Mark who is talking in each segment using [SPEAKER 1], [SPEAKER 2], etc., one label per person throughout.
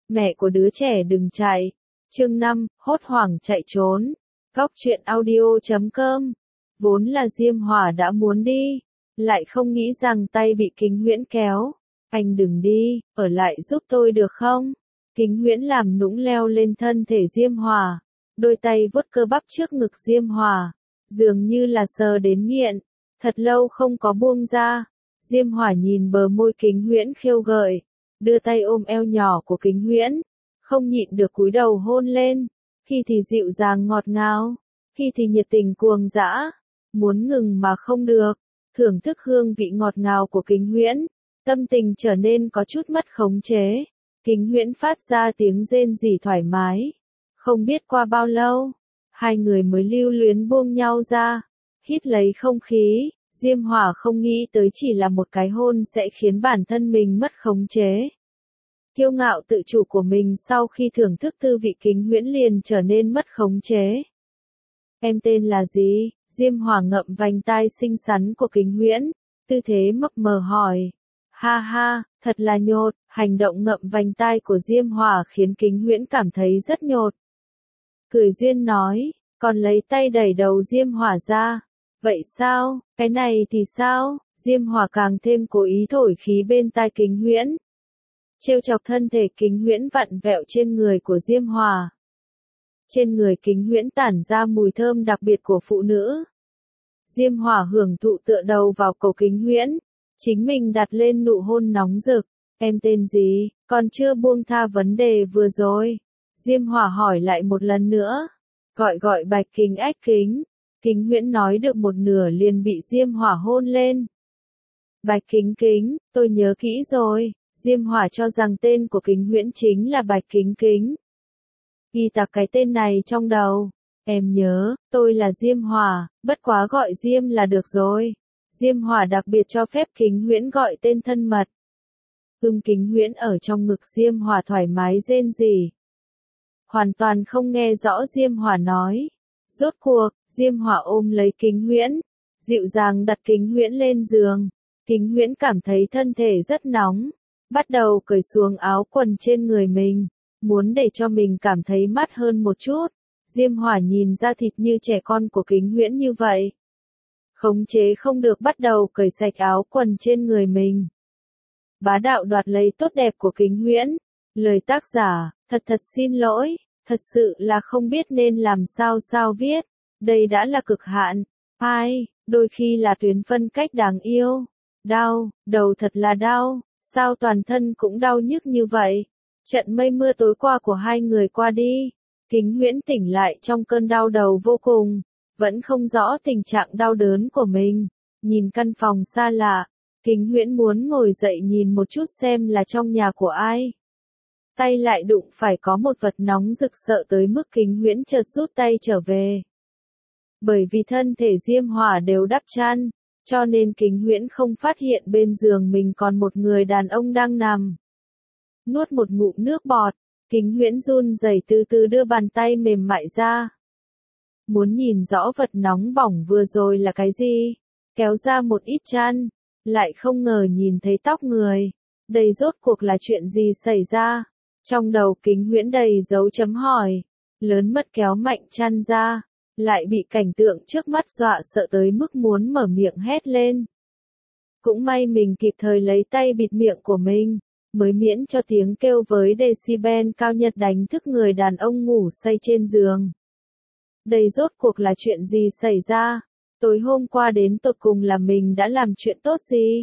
[SPEAKER 1] Mẹ của đứa trẻ đừng chạy. Chương 5, hốt hoảng chạy trốn. Góc truyện audio.com. Vốn là Diêm Hỏa đã muốn đi, lại không nghĩ rằng tay bị Kính Huyễn kéo. Anh đừng đi, ở lại giúp tôi được không? Kính Huyễn làm nũng leo lên thân thể Diêm Hỏa, đôi tay vuốt cơ bắp trước ngực Diêm Hỏa, dường như là sờ đến nghiện, thật lâu không có buông ra. Diêm Hỏa nhìn bờ môi Kính Huyễn khiêu gợi, đưa tay ôm eo nhỏ của Kính Huyễn, không nhịn được cúi đầu hôn lên, khi thì dịu dàng ngọt ngào, khi thì nhiệt tình cuồng dã, muốn ngừng mà không được, thưởng thức hương vị ngọt ngào của Kính Huyễn, tâm tình trở nên có chút mất khống chế. Kính Huyễn phát ra tiếng rên rỉ thoải mái. Không biết qua bao lâu, hai người mới lưu luyến buông nhau ra, hít lấy không khí. Diêm Hỏa không nghĩ tới chỉ là một cái hôn sẽ khiến bản thân mình mất khống chế. Kiêu ngạo tự chủ của mình sau khi thưởng thức tư vị Kính Huyễn liền trở nên mất khống chế. Em tên là gì? Diêm Hỏa ngậm vành tai xinh xắn của Kính Huyễn, tư thế mập mờ hỏi. Ha ha, thật là nhột. Hành động ngậm vành tai của Diêm Hỏa khiến Kính Huyễn cảm thấy rất nhột. Cười duyên nói, còn lấy tay đẩy đầu Diêm Hỏa ra. Vậy sao, cái này thì sao? Diêm Hỏa càng thêm cố ý thổi khí bên tai Kính Huyễn, trêu chọc thân thể Kính Huyễn vặn vẹo trên người của Diêm Hỏa. Trên người Kính Huyễn tản ra mùi thơm đặc biệt của phụ nữ. Diêm Hỏa hưởng thụ tựa đầu vào cổ Kính Huyễn, chính mình đặt lên nụ hôn nóng rực. Em tên gì? Còn chưa buông tha vấn đề vừa rồi. Diêm Hỏa hỏi lại một lần nữa. Gọi Bạch Kính Ách Kính. Kính Huyễn nói được một nửa liền bị Diêm Hỏa hôn lên. Bạch Kính Kính, tôi nhớ kỹ rồi. Diêm Hỏa cho rằng tên của Kính Huyễn chính là Bạch Kính Kính. Ghi tạc cái tên này trong đầu. Em nhớ, tôi là Diêm Hỏa, bất quá gọi Diêm là được rồi. Diêm Hỏa đặc biệt cho phép Kính Huyễn gọi tên thân mật. Kính Huyễn ở trong ngực Diêm Hỏa thoải mái rên rỉ. Hoàn toàn không nghe rõ Diêm Hỏa nói. Rốt cuộc, Diêm Hỏa ôm lấy Kính Huyễn, dịu dàng đặt Kính Huyễn lên giường. Kính Huyễn cảm thấy thân thể rất nóng, bắt đầu cởi xuống áo quần trên người mình, muốn để cho mình cảm thấy mát hơn một chút. Diêm Hỏa nhìn ra thịt như trẻ con của Kính Huyễn như vậy, khống chế không được bắt đầu cởi sạch áo quần trên người mình. Bá đạo đoạt lấy tốt đẹp của Kính Huyễn. Lời tác giả, thật xin lỗi, thật sự là không biết nên làm sao viết. Đây đã là cực hạn. Ai, đôi khi là tuyến phân cách đáng yêu. Đau, đầu thật là đau, sao toàn thân cũng đau nhức như vậy. Trận mây mưa tối qua của hai người qua đi. Kính Huyễn tỉnh lại trong cơn đau đầu vô cùng, vẫn không rõ tình trạng đau đớn của mình. Nhìn căn phòng xa lạ, Kính Huyễn muốn ngồi dậy nhìn một chút xem là trong nhà của ai. Tay lại đụng phải có một vật nóng rực sợ tới mức Kính Huyễn chợt rút tay trở về. Bởi vì thân thể Diêm Hỏa đều đắp chăn, cho nên Kính Huyễn không phát hiện bên giường mình còn một người đàn ông đang nằm. Nuốt một ngụm nước bọt, Kính Huyễn run rẩy từ từ đưa bàn tay mềm mại ra. Muốn nhìn rõ vật nóng bỏng vừa rồi là cái gì, kéo ra một ít chăn, lại không ngờ nhìn thấy tóc người. Đây rốt cuộc là chuyện gì xảy ra? Trong đầu Kính Huyễn đầy dấu chấm hỏi, lớn mật kéo mạnh chăn ra, lại bị cảnh tượng trước mắt dọa sợ tới mức muốn mở miệng hét lên. Cũng may mình kịp thời lấy tay bịt miệng của mình, mới miễn cho tiếng kêu với decibel cao nhất đánh thức người đàn ông ngủ say trên giường. Đây rốt cuộc là chuyện gì xảy ra? Tối hôm qua đến tột cùng là mình đã làm chuyện tốt gì?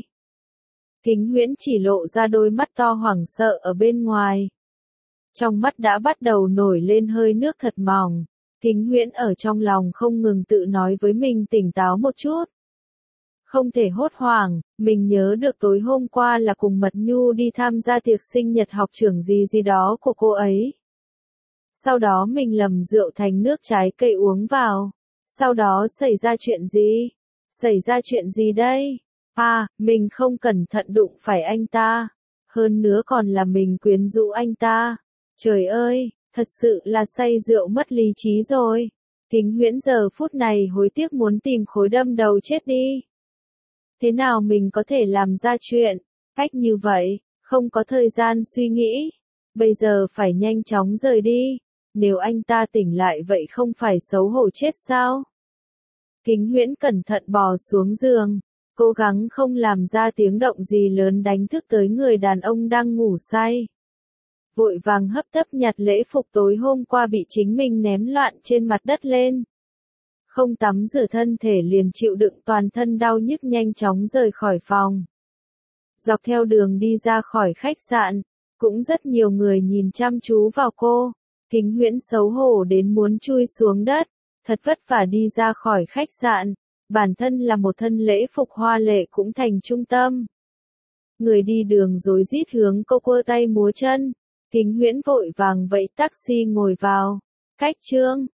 [SPEAKER 1] Kính Huyễn chỉ lộ ra đôi mắt to hoảng sợ ở bên ngoài. Trong mắt đã bắt đầu nổi lên hơi nước thật mỏng. Kính Huyễn ở trong lòng không ngừng tự nói với mình tỉnh táo một chút. Không thể hốt hoảng, mình nhớ được tối hôm qua là cùng Mật Nhu đi tham gia tiệc sinh nhật học trưởng gì đó của cô ấy. Sau đó mình lầm rượu thành nước trái cây uống vào. Sau đó xảy ra chuyện gì? Xảy ra chuyện gì đây? À, mình không cẩn thận đụng phải anh ta. Hơn nữa còn là mình quyến rũ anh ta. Trời ơi, thật sự là say rượu mất lý trí rồi. Kính Huyễn giờ phút này hối tiếc muốn tìm khối đâm đầu chết đi. Thế nào mình có thể làm ra chuyện ách như vậy, không có thời gian suy nghĩ. Bây giờ phải nhanh chóng rời đi. Nếu anh ta tỉnh lại vậy không phải xấu hổ chết sao? Kính Huyễn cẩn thận bò xuống giường, cố gắng không làm ra tiếng động gì lớn đánh thức tới người đàn ông đang ngủ say. Vội vàng hấp tấp nhặt lễ phục tối hôm qua bị chính mình ném loạn trên mặt đất lên. Không tắm rửa thân thể liền chịu đựng toàn thân đau nhức nhanh chóng rời khỏi phòng. Dọc theo đường đi ra khỏi khách sạn, cũng rất nhiều người nhìn chăm chú vào cô. Kính Huyễn xấu hổ đến muốn chui xuống đất, thật vất vả đi ra khỏi khách sạn, bản thân là một thân lễ phục hoa lệ cũng thành trung tâm. Người đi đường rối rít hướng cô quơ tay múa chân, Kính Huyễn vội vàng vẫy taxi ngồi vào. Cách Trương